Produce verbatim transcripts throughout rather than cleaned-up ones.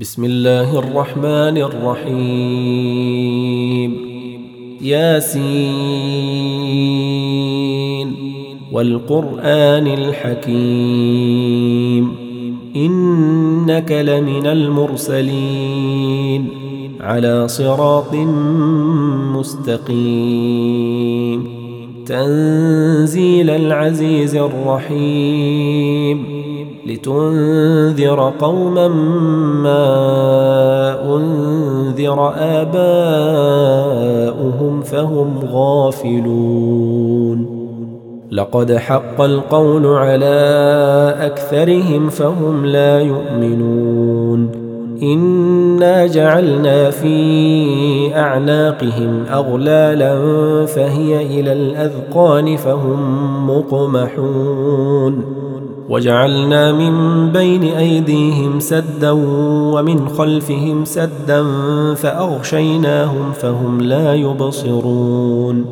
بسم الله الرحمن الرحيم. ياسين والقرآن الحكيم إنك لمن المرسلين على صراط مستقيم تنزيل العزيز الرحيم لتنذر قوما ما أنذر آباؤهم فهم غافلون لقد حق القول على أكثرهم فهم لا يؤمنون إنا جعلنا في أعناقهم أغلالا فهي إلى الأذقان فهم مقمحون وجعلنا من بين أيديهم سدا ومن خلفهم سدا فأغشيناهم فهم لا يبصرون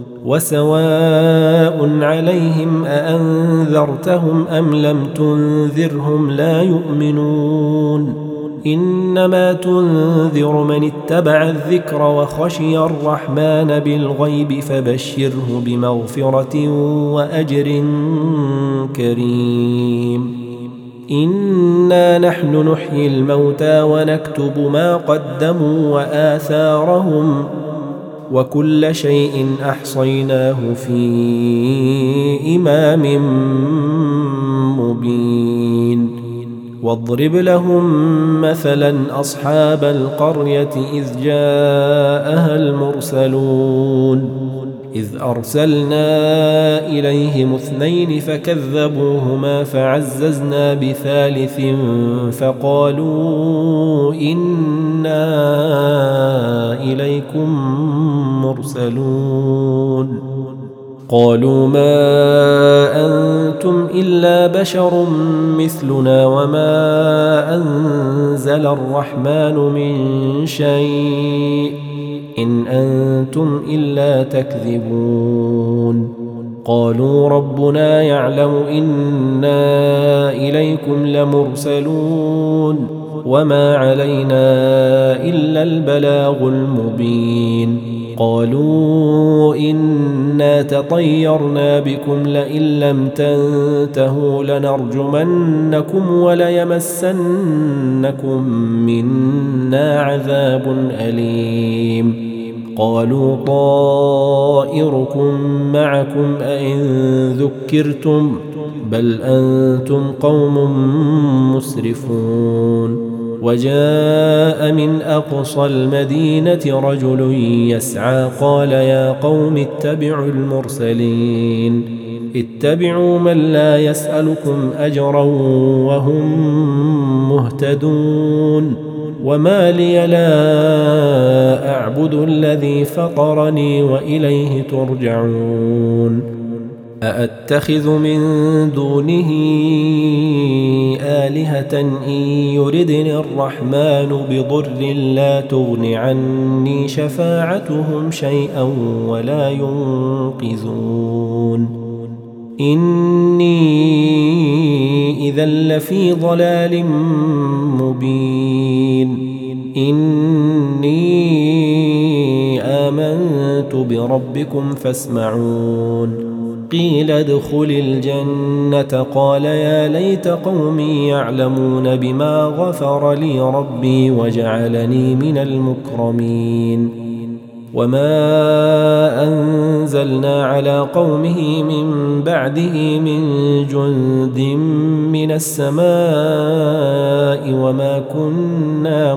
وسواء عليهم أأنذرتهم أم لم تنذرهم لا يؤمنون إنما تنذر من اتبع الذكر وخشي الرحمن بالغيب فبشره بمغفرة وأجر كريم إنا نحن نحيي الموتى ونكتب ما قدموا وآثارهم وكل شيء أحصيناه في إمام مبين واضرب لهم مثلا أصحاب القرية إذ جاءها المرسلون إذ أرسلنا إليهم اثنين فكذبوهما فعززنا بثالث فقالوا إنا إليكم مرسلون قالوا ما أنتم إلا بشر مثلنا وما أنزل الرحمن من شيء إن أنتم إلا تكذبون قالوا ربنا يعلم إنا إليكم لمرسلون وما علينا إلا البلاغ المبين قالوا إنا تطيرنا بكم لئن لم تنتهوا لنرجمنكم وليمسنكم منا عذاب أليم قالوا طائركم معكم أئن ذكرتم بل أنتم قوم مسرفون وجاء من أقصى المدينة رجل يسعى قال يا قوم اتبعوا المرسلين اتبعوا من لا يسألكم أجرا وهم مهتدون وما لي لا أعبد الذي فطرني وإليه ترجعون أأتخذ من دونه آلهة إن يردني الرحمن بضر لا تغن عني شفاعتهم شيئا ولا ينقذون إني إذا لفي ضلال مبين إني آمنت بربكم فاسمعون قيل ادخل الجنة قال يا ليت قومي يعلمون بما غفر لي ربي وجعلني من المكرمين وما أنزلنا على قومه من بعده من جند من السماء وما كنا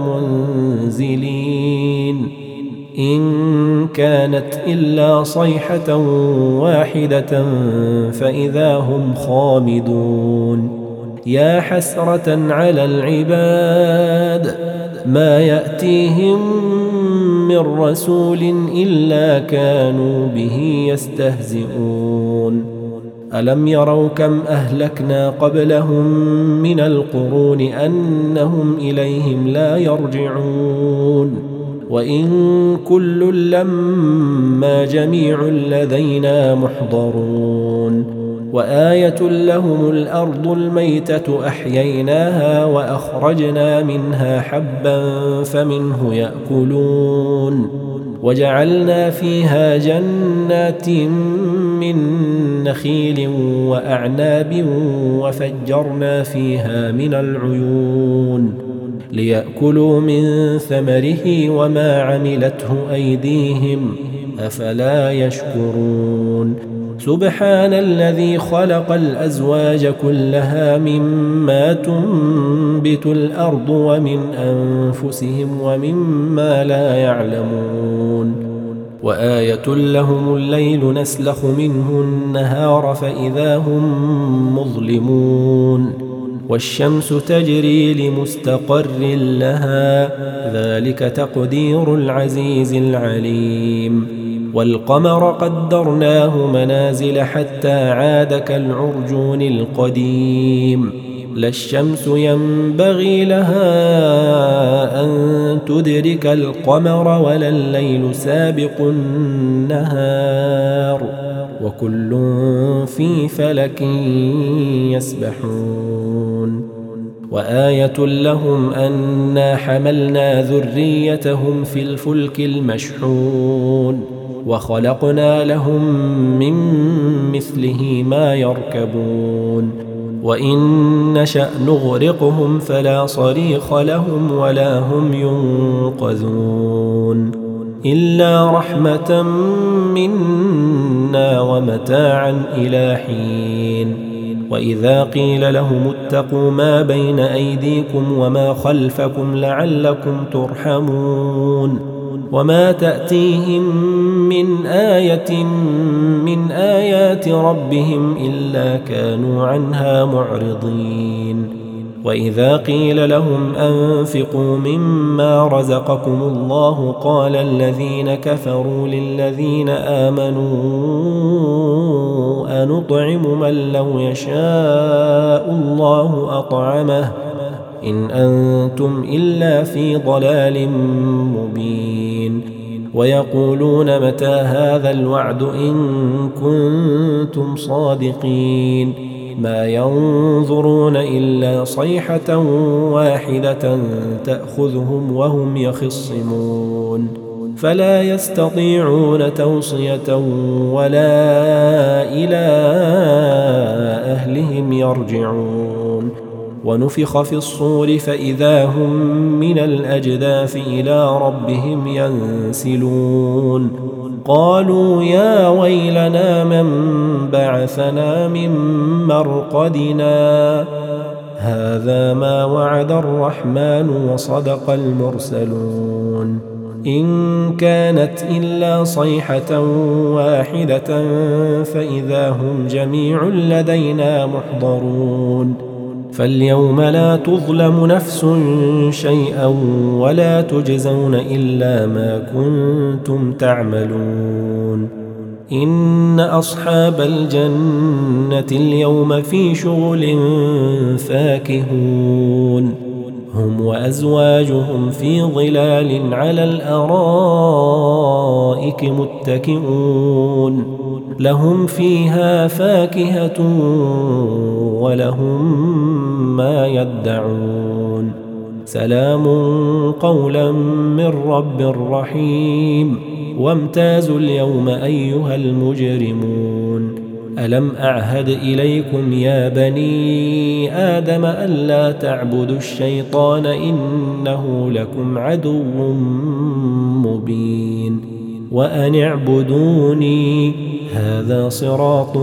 منزلين إن كانت إلا صيحة واحدة فإذا هم خامدون يا حسرة على العباد ما يأتيهم من رسول إلا كانوا به يستهزئون ألم يروا كم أهلكنا قبلهم من القرون أنهم إليهم لا يرجعون وإن كل لما جميع لدينا محضرون وآية لهم الأرض الميتة أحييناها وأخرجنا منها حبا فمنه يأكلون وجعلنا فيها جنات من نخيل وأعناب وفجرنا فيها من العيون ليأكلوا من ثمره وما عملته أيديهم أفلا يشكرون سبحان الذي خلق الأزواج كلها مما تنبت الأرض ومن أنفسهم ومما لا يعلمون وآية لهم الليل نسلخ منه النهار فإذا هم مظلمون والشمس تجري لمستقر لها ذلك تقدير العزيز العليم والقمر قدرناه منازل حتى عاد كالعرجون القديم لا الشمس ينبغي لها أن تدرك القمر ولا الليل سابق النهار وكل في فلك يسبحون وآية لهم أنا حملنا ذريتهم في الفلك المشحون وخلقنا لهم من مثله ما يركبون وإن نشأ نغرقهم فلا صريخ لهم ولا هم ينقذون إلا رحمة منا ومتاعا إلى حين وإذا قيل لهم اتقوا ما بين أيديكم وما خلفكم لعلكم ترحمون وما تأتيهم من آية من آيات ربهم إلا كانوا عنها معرضين وإذا قيل لهم أنفقوا مما رزقكم الله قال الذين كفروا للذين آمنوا أنطعم من لو يشاء الله أطعمه إن أنتم إلا في ضلال مبين ويقولون متى هذا الوعد إن كنتم صادقين ما ينظرون إلا صيحة واحدة تأخذهم وهم يخصمون فلا يستطيعون توصية ولا إلى أهلهم يرجعون ونفخ في الصور فإذا هم من الأجداث إلى ربهم ينسلون قالوا يا ويلنا من بعثنا من مرقدنا هذا ما وعد الرحمن وصدق المرسلون إن كانت إلا صيحة واحدة فإذا هم جميع لدينا محضرون فاليوم لا تظلم نفس شيئا ولا تجزون إلا ما كنتم تعملون إن أصحاب الجنة اليوم في شغل فاكهون هم وأزواجهم في ظلال على الأرائك متكئون لهم فيها فاكهة ولهم ما يدعون سلام قولا من رب رحيم وامتازوا اليوم أيها المجرمون ألم أعهد إليكم يا بني آدم ألا تعبدوا الشيطان إنه لكم عدو مبين وأن اعبدوني هذا صراط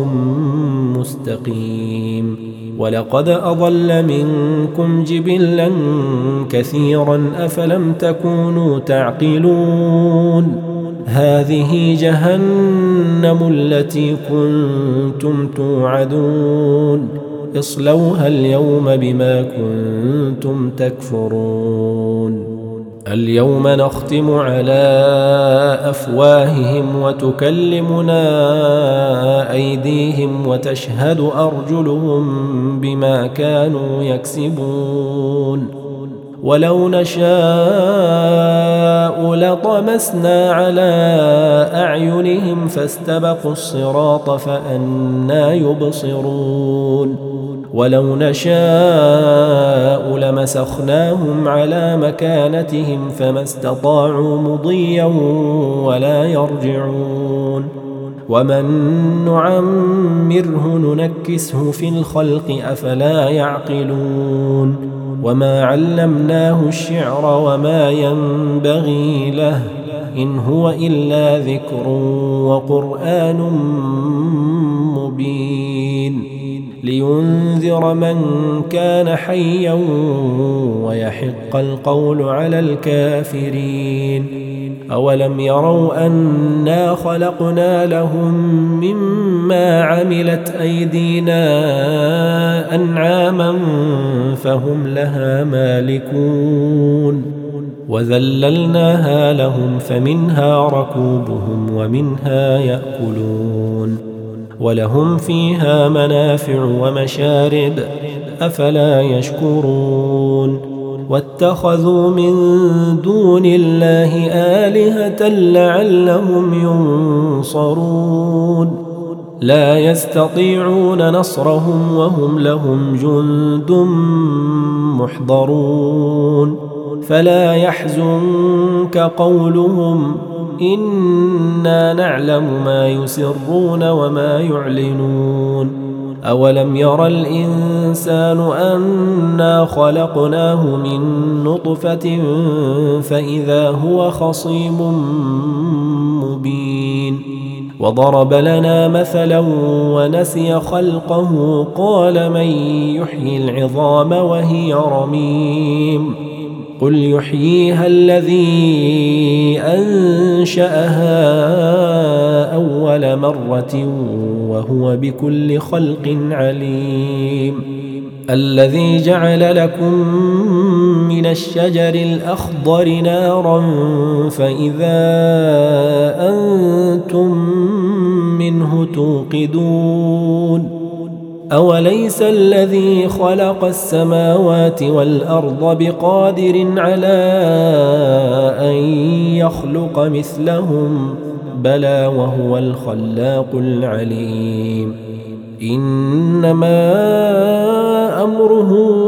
مستقيم ولقد أضل منكم جبلا كثيرا أفلم تكونوا تعقلون هذه جهنم التي كنتم توعدون اصلوها اليوم بما كنتم تكفرون اليوم نختم على أفواههم وتكلمنا أيديهم وتشهد أرجلهم بما كانوا يكسبون ولو نشاء لطمسنا على أعينهم فاستبقوا الصراط فأنى يبصرون ولو نشاء لمسخناهم على مكانتهم فما استطاعوا مضيا ولا يرجعون ومن نعمره ننكسه في الخلق أفلا يعقلون وما علمناه الشعر وما ينبغي له إن هو إلا ذكر وقرآن مبين لينذر من كان حيا ويحق القول على الكافرين أولم يروا أنا خلقنا لهم مما عملت أيدينا أنعاما فهم لها مالكون وذللناها لهم فمنها ركوبهم ومنها يأكلون ولهم فيها منافع ومشارب أفلا يشكرون واتخذوا من دون الله آلهة لعلهم ينصرون لا يستطيعون نصرهم وهم لهم جند محضرون فلا يحزنك قولهم إنا نعلم ما يسرون وما يعلنون أولم ير الإنسان أنا خلقناه من نطفة فإذا هو خصيم مبين وضرب لنا مثلا ونسي خلقه قال من يحيي العظام وهي رميم قل يحييها الذي أنشأها أول مرة وهو بكل خلق عليم الذي جعل لكم من الشجر الأخضر نارا فإذا أنتم منه توقدون أوليس الذي خلق السماوات والأرض بقادر على أن يخلق مثلهم بلى وهو الخلاق العليم إنما أمره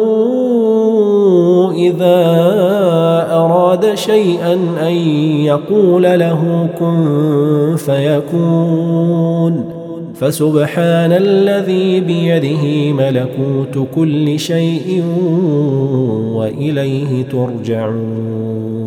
إذا أراد شيئا أن يقول له كن فيكون فسبحان الذي بيده ملكوت كل شيء وإليه ترجعون.